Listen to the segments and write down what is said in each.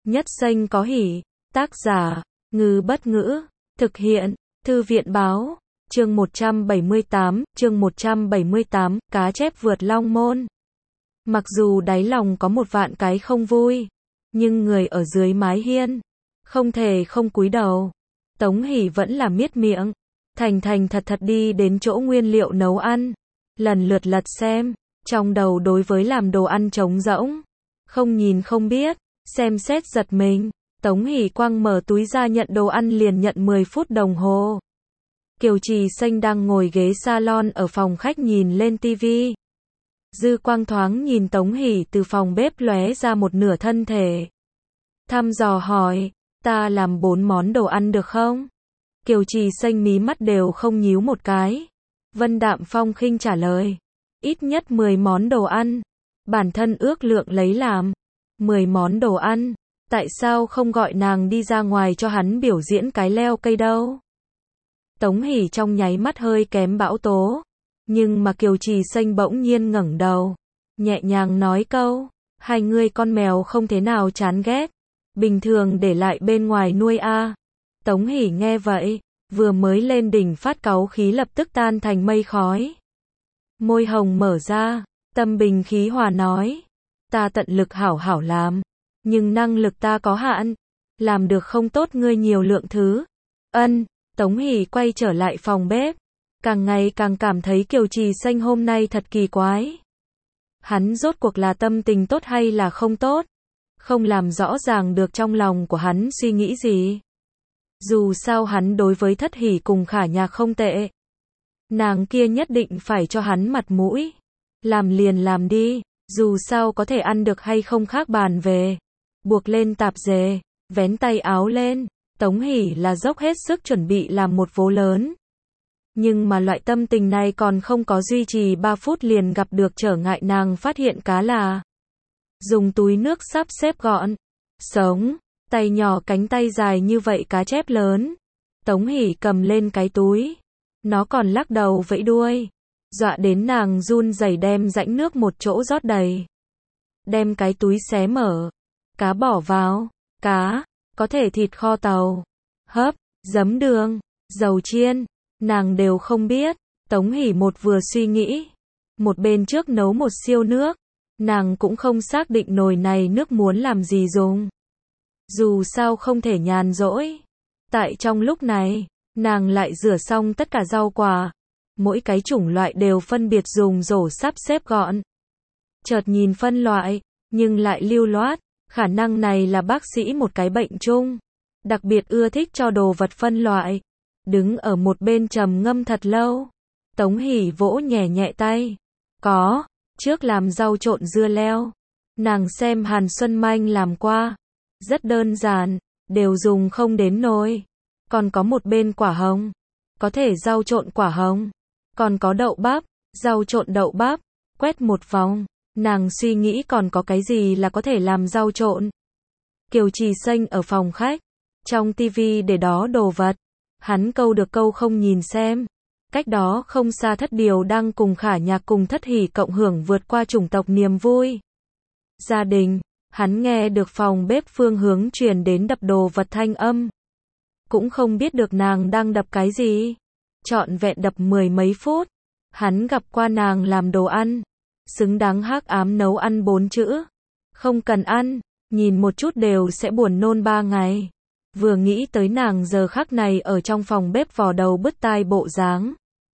Nhất xanh có hỉ. Tác giả, Ngư Bất Ngữ. Thực hiện, Thư viện Báo. Chương 178, cá chép vượt long môn. Mặc dù đáy lòng có một vạn cái không vui, nhưng người ở dưới mái hiên không thể không cúi đầu. Tống Hỷ vẫn là miết miệng, thành thành thật thật đi đến chỗ nguyên liệu nấu ăn, lần lượt lật xem, trong đầu đối với làm đồ ăn trống rỗng, không nhìn không biết, xem xét giật mình. Tống Hỷ quăng mở túi ra nhận đồ ăn liền nhận 10 phút đồng hồ. Kiều Trì Xanh đang ngồi ghế salon ở phòng khách nhìn lên tivi. Dư quang thoáng nhìn Tống Hỷ từ phòng bếp lóe ra một nửa thân thể. Thăm dò hỏi, ta làm 4 món đồ ăn được không? Kiều Trì Xanh mí mắt đều không nhíu một cái. Vân đạm phong khinh trả lời, ít nhất 10 món đồ ăn. Bản thân ước lượng lấy làm 10 món đồ ăn. Tại sao không gọi nàng đi ra ngoài cho hắn biểu diễn cái leo cây đâu? Tống Hỷ trong nháy mắt hơi kém bão tố. Nhưng mà Kiều Trì Xanh bỗng nhiên ngẩng đầu, nhẹ nhàng nói câu, hai ngươi con mèo không thế nào chán ghét, bình thường để lại bên ngoài nuôi a. Tống Hỷ nghe vậy, vừa mới lên đỉnh phát cáu khí lập tức tan thành mây khói. Môi hồng mở ra, tâm bình khí hòa nói, ta tận lực hảo hảo làm, nhưng năng lực ta có hạn, làm được không tốt ngươi nhiều lượng thứ. Ân. Tống Hỷ quay trở lại phòng bếp, càng ngày càng cảm thấy Kiều Trì Xanh hôm nay thật kỳ quái. Hắn rốt cuộc là tâm tình tốt hay là không tốt? Không làm rõ ràng được trong lòng của hắn suy nghĩ gì. Dù sao hắn đối với Thất Hỷ cùng Khả Nhạc không tệ. Nàng kia nhất định phải cho hắn mặt mũi. Làm liền làm đi, dù sao có thể ăn được hay không khác bàn về. Buộc lên tạp dề, vén tay áo lên. Tống Hỷ là dốc hết sức chuẩn bị làm một vố lớn. Nhưng mà loại tâm tình này còn không có duy trì 3 phút liền gặp được trở ngại, nàng phát hiện cá là dùng túi nước sắp xếp gọn, sống, tay nhỏ cánh tay dài như vậy cá chép lớn. Tống Hỷ cầm lên cái túi, nó còn lắc đầu vẫy đuôi, dọa đến nàng run rẩy đem rãnh nước một chỗ rót đầy. Đem cái túi xé mở, cá bỏ vào, cá, có thể thịt kho tàu, hấp, giấm đường, dầu chiên, nàng đều không biết. Tống Hỷ một vừa suy nghĩ, một bên trước nấu một siêu nước, nàng cũng không xác định nồi này nước muốn làm gì dùng. Dù sao không thể nhàn rỗi. Tại trong lúc này, nàng lại rửa xong tất cả rau quả, mỗi cái chủng loại đều phân biệt dùng rổ sắp xếp gọn. Chợt nhìn phân loại, nhưng lại lưu loát. Khả năng này là bác sĩ một cái bệnh chung, đặc biệt ưa thích cho đồ vật phân loại. Đứng ở một bên trầm ngâm thật lâu. Tống Hỷ vỗ nhẹ nhẹ tay. Có, trước làm rau trộn dưa leo. Nàng xem Hàn Xuân Manh làm qua. Rất đơn giản, đều dùng không đến nồi. Còn có một bên quả hồng. Có thể rau trộn quả hồng. Còn có đậu bắp, rau trộn đậu bắp. Quét một vòng. Nàng suy nghĩ còn có cái gì là có thể làm rau trộn. Kiều Trì Xanh ở phòng khách, trong tivi để đó đồ vật. Hắn câu được câu không nhìn xem. Cách đó không xa Thất Điều đang cùng Khả Nhạc cùng Thất Hỷ cộng hưởng vượt qua chủng tộc niềm vui gia đình. Hắn nghe được phòng bếp phương hướng truyền đến đập đồ vật thanh âm. Cũng không biết được nàng đang đập cái gì. Trọn vẹn đập 10 mấy phút. Hắn gặp qua nàng làm đồ ăn. Xứng đáng hắc ám nấu ăn 4 chữ. Không cần ăn, nhìn một chút đều sẽ buồn nôn 3 ngày. Vừa nghĩ tới nàng giờ khắc này ở trong phòng bếp vò đầu bứt tai bộ dáng.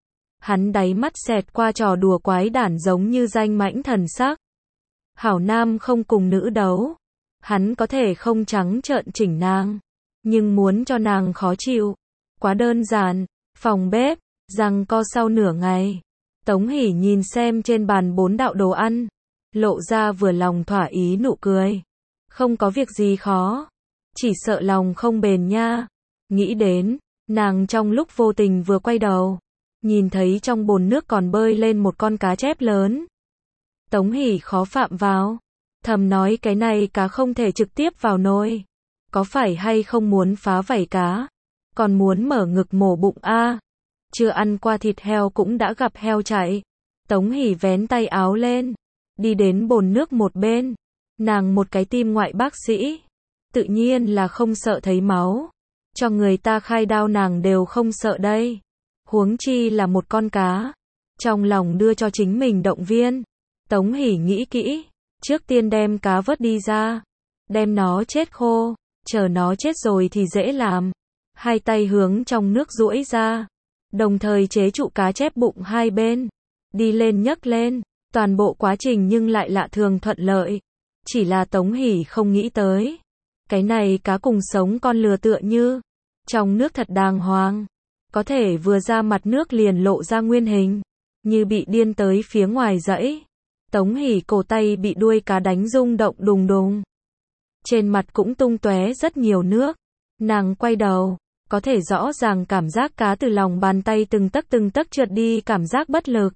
Hắn đáy mắt xẹt qua trò đùa quái đản giống như danh mãnh thần sắc. Hảo nam không cùng nữ đấu. Hắn có thể không trắng trợn chỉnh nàng, nhưng muốn cho nàng khó chịu. Quá đơn giản. Phòng bếp, giằng co sau nửa ngày. Tống Hỷ nhìn xem trên bàn 4 đạo đồ ăn, lộ ra vừa lòng thỏa ý nụ cười. Không có việc gì khó, chỉ sợ lòng không bền nha. Nghĩ đến, nàng trong lúc vô tình vừa quay đầu, nhìn thấy trong bồn nước còn bơi lên một con cá chép lớn. Tống Hỷ khó phạm vào, thầm nói cái này cá không thể trực tiếp vào nồi. Có phải hay không muốn phá vảy cá, còn muốn mở ngực mổ bụng a? Chưa ăn qua thịt heo cũng đã gặp heo chạy. Tống Hỷ vén tay áo lên, đi đến bồn nước một bên. Nàng một cái tim ngoại bác sĩ, tự nhiên là không sợ thấy máu. Cho người ta khai đao nàng đều không sợ đây. Huống chi là một con cá. Trong lòng đưa cho chính mình động viên. Tống Hỷ nghĩ kỹ. Trước tiên đem cá vớt đi ra. Đem nó chết khô. Chờ nó chết rồi thì dễ làm. Hai tay hướng trong nước duỗi ra. Đồng thời chế trụ cá chép bụng hai bên. Đi lên nhấc lên. Toàn bộ quá trình nhưng lại lạ thường thuận lợi. Chỉ là Tống Hỷ không nghĩ tới. Cái này cá cùng sống con lừa tựa như. Trong nước thật đàng hoàng. Có thể vừa ra mặt nước liền lộ ra nguyên hình. Như bị điên tới phía ngoài dãy. Tống Hỷ cổ tay bị đuôi cá đánh rung động đùng đùng. Trên mặt cũng tung tóe rất nhiều nước. Nàng quay đầu. Có thể rõ ràng cảm giác cá từ lòng bàn tay từng tấc trượt đi, cảm giác bất lực.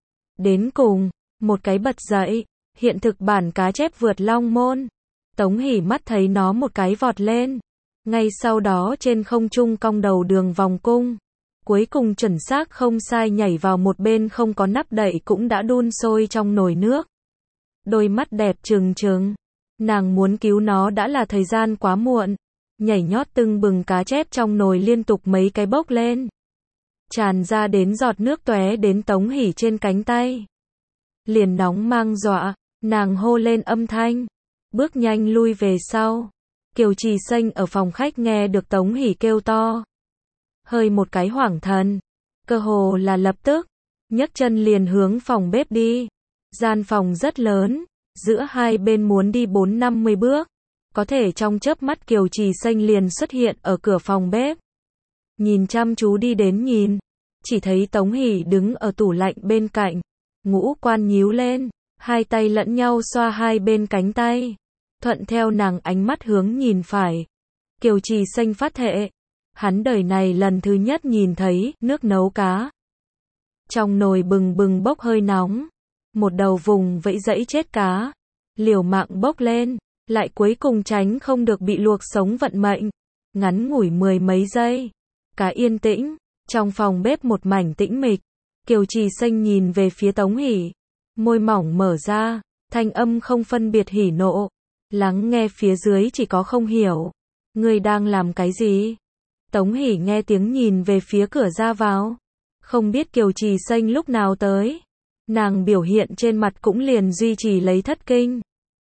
Đến cùng, một cái bật dậy, hiện thực bản cá chép vượt long môn. Tống Hỷ mắt thấy nó một cái vọt lên. Ngay sau đó trên không trung cong đầu đường vòng cung. Cuối cùng chuẩn xác không sai nhảy vào một bên không có nắp đậy cũng đã đun sôi trong nồi nước. Đôi mắt đẹp trừng trừng. Nàng muốn cứu nó đã là thời gian quá muộn. Nhảy nhót tưng bừng cá chép trong nồi liên tục mấy cái bốc lên. Tràn ra đến giọt nước tóe đến Tống Hỷ trên cánh tay. Liền nóng mang dọa, nàng hô lên âm thanh. Bước nhanh lui về sau. Kiều Trì Xanh ở phòng khách nghe được Tống Hỷ kêu to. Hơi một cái hoảng thần. Cơ hồ là lập tức. Nhấc chân liền hướng phòng bếp đi. Gian phòng rất lớn. Giữa hai bên muốn đi 4-50 bước. Có thể trong chớp mắt Kiều Trì Xanh liền xuất hiện ở cửa phòng bếp. Nhìn chăm chú đi đến nhìn. Chỉ thấy Tống Hỷ đứng ở tủ lạnh bên cạnh. Ngũ quan nhíu lên. Hai tay lẫn nhau xoa hai bên cánh tay. Thuận theo nàng ánh mắt hướng nhìn phải. Kiều Trì Xanh phát thệ. Hắn đời này lần thứ nhất nhìn thấy nước nấu cá. Trong nồi bừng bừng bốc hơi nóng. Một đầu vùng vẫy dẫy chết cá. Liều mạng bốc lên. Lại cuối cùng tránh không được bị luộc sống vận mệnh. Ngắn ngủi 10 mấy giây. Cá yên tĩnh. Trong phòng bếp một mảnh tĩnh mịch. Kiều Trì Xanh nhìn về phía Tống Hỷ. Môi mỏng mở ra. Thanh âm không phân biệt hỉ nộ. Lắng nghe phía dưới chỉ có không hiểu. Ngươi đang làm cái gì? Tống Hỷ nghe tiếng nhìn về phía cửa ra vào. Không biết Kiều Trì Xanh lúc nào tới. Nàng biểu hiện trên mặt cũng liền duy trì lấy thất kinh.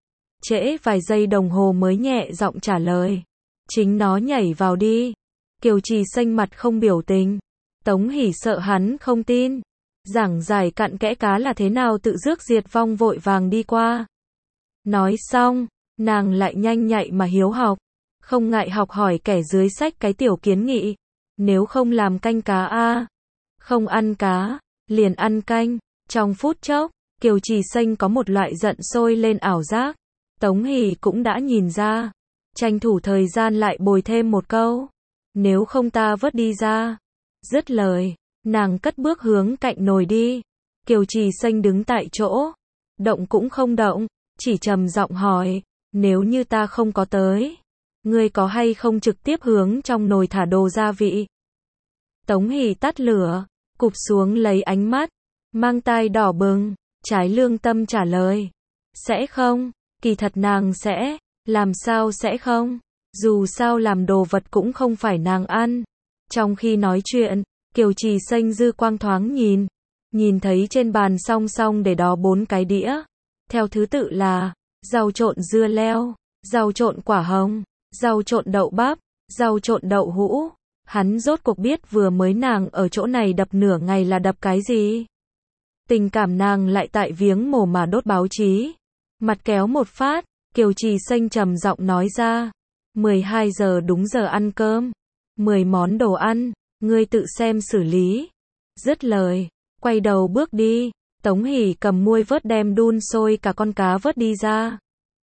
Trễ vài giây đồng hồ mới nhẹ giọng trả lời. Chính nó nhảy vào đi. Kiều Trì Xanh mặt không biểu tình. Tống Hỷ sợ hắn không tin. Giảng giải cặn kẽ cá là thế nào tự rước diệt vong vội vàng đi qua. Nói xong, nàng lại nhanh nhạy mà hiếu học. Không ngại học hỏi kẻ dưới sách cái tiểu kiến nghị. Nếu không làm canh cá a, không ăn cá, liền ăn canh. Trong phút chốc, Kiều Trì Xanh có một loại giận sôi lên ảo giác. Tống Hỷ cũng đã nhìn ra. Tranh thủ thời gian lại bồi thêm một câu. Nếu không ta vớt đi ra. Dứt lời, nàng cất bước hướng cạnh nồi đi. Kiều Trì Xanh đứng tại chỗ. Động cũng không động, chỉ trầm giọng hỏi. Nếu như ta không có tới, ngươi có hay không trực tiếp hướng trong nồi thả đồ gia vị? Tống Hỷ tắt lửa, cụp xuống lấy ánh mắt, mang tai đỏ bừng, trái lương tâm trả lời. Sẽ không, kỳ thật nàng sẽ, làm sao sẽ không? Dù sao làm đồ vật cũng không phải nàng ăn. Trong khi nói chuyện, Kiều Trì Xanh dư quang thoáng nhìn thấy trên bàn song song để đó 4 cái đĩa. Theo thứ tự là rau trộn dưa leo, rau trộn quả hồng, rau trộn đậu bắp, rau trộn đậu hũ. Hắn rốt cuộc biết vừa mới nàng ở chỗ này đập nửa ngày là đập cái gì. Tình cảm nàng lại tại viếng mồ mà đốt báo chí. Mặt kéo một phát, Kiều Trì Xanh trầm giọng nói ra. 12 giờ đúng giờ ăn cơm. 10 món đồ ăn, ngươi tự xem xử lý. Dứt lời, quay đầu bước đi. Tống Hỷ cầm muôi vớt đem đun sôi cả con cá vớt đi ra.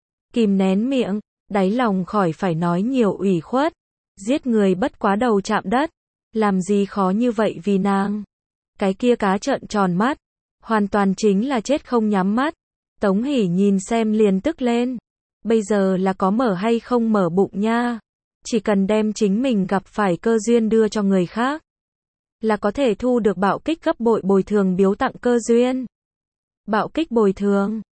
Kìm nén miệng, đáy lòng khỏi phải nói nhiều ủy khuất. Giết người bất quá đầu chạm đất. Làm gì khó như vậy vì nàng. Cái kia cá trợn tròn mắt. Hoàn toàn chính là chết không nhắm mắt. Tống Hỷ nhìn xem liền tức lên. Bây giờ là có mở hay không mở bụng nha. Chỉ cần đem chính mình gặp phải cơ duyên đưa cho người khác. Là có thể thu được bạo kích gấp bội bồi thường biếu tặng cơ duyên. Bạo kích bồi thường.